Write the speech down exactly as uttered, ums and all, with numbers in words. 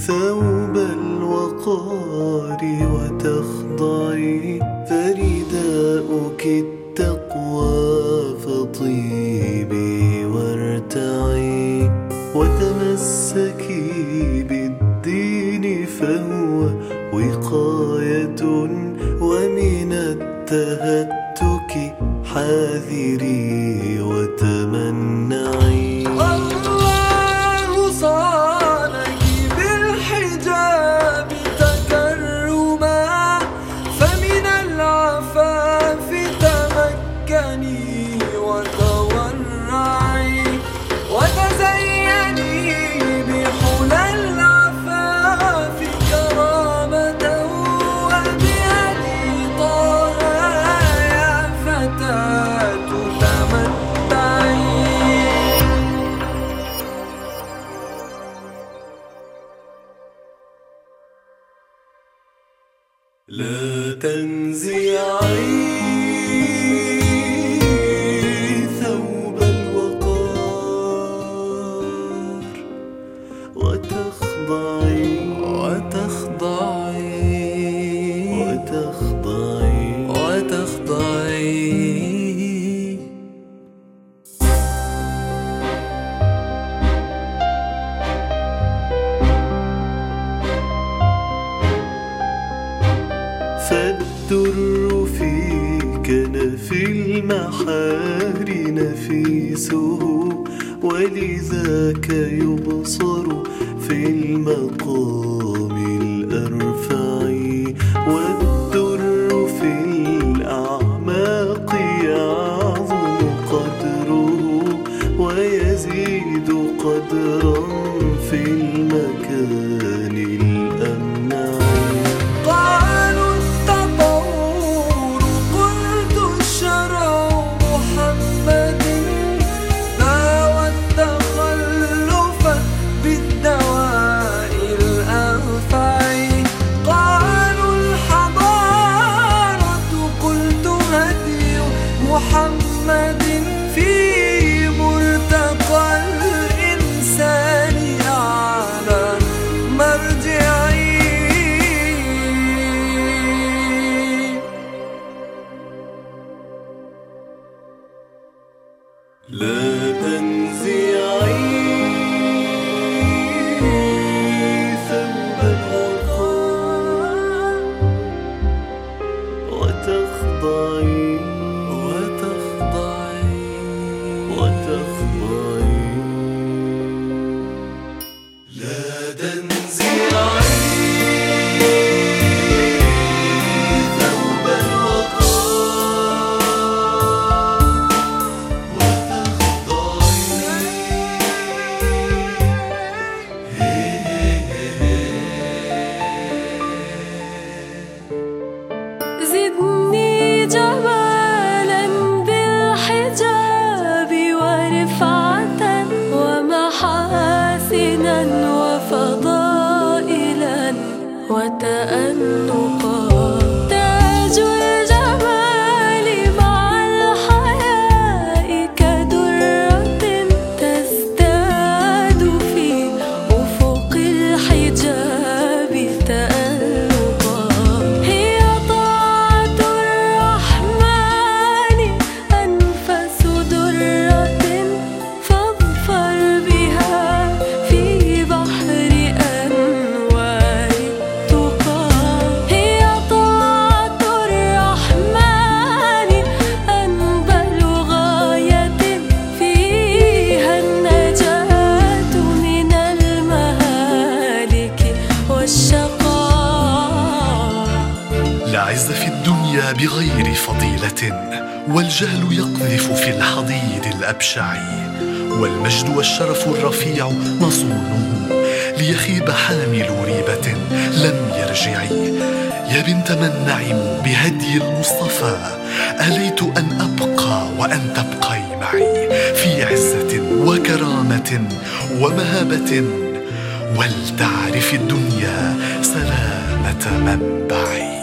ثوب الوقار وتخضعي، فرداؤك التقوى فطيبي وارتعي، وتمسكي بالدين فهو وقاية، ومن التهتك حاذري وتمنعي. الله صانك بالحجاب تكرما، فمن العفاف تمكني وتورعي، وتزيني بحلى العفاف كرامة، وبهدي طه يا فتاة تمتعي. لا تنزعي ثوب الوقار وتخضعي وتخضعي وتخضعي وتخضعي. فالدر في كنف المحار نفيسه، ولذاك يبصر في المقام الأرفع، والدر في الأعماق يعظم قدره، ويزيد قدرا في المكان الأمنع. قالوا التطور قلت الشرع محمد، ناوى التخلف بالدواء الأنفع. قالوا الحضارة قلت هدي محمد، في مرتقى الإنسان أعلى مرجعي. لا تنزعي ثوب الوقار وتخضعي وتخضعي وتخضعي. لا تنزعي ثوب زدني جمالا بالحجاب ورفعة ومحاسنا وفضائلا وتأنقا، تاج الجمال مع الحياء كدرة تزداد في أفق الحجاب تألقا. هي طاعة الرحمن أنفس درة، فاظفر بها في بحر أنوار التقى. هي طاعة الرحمن أنبل غاية، فيها النجاة من المهالك والشقاء. لا عز في الدنيا بغير فضيلة، والجهل يقذف في الحضيض الأبشع، والمجد والشرف الرفيع مصونه، ليخيب حامل ريبة لم يرجع. يا بنت من نعموا بهدي المصطفى، أليت أن أبقى وأن تبقي معي، في عزة وكرامة ومهابة، ولتعرف الدنيا سلامة منبعي.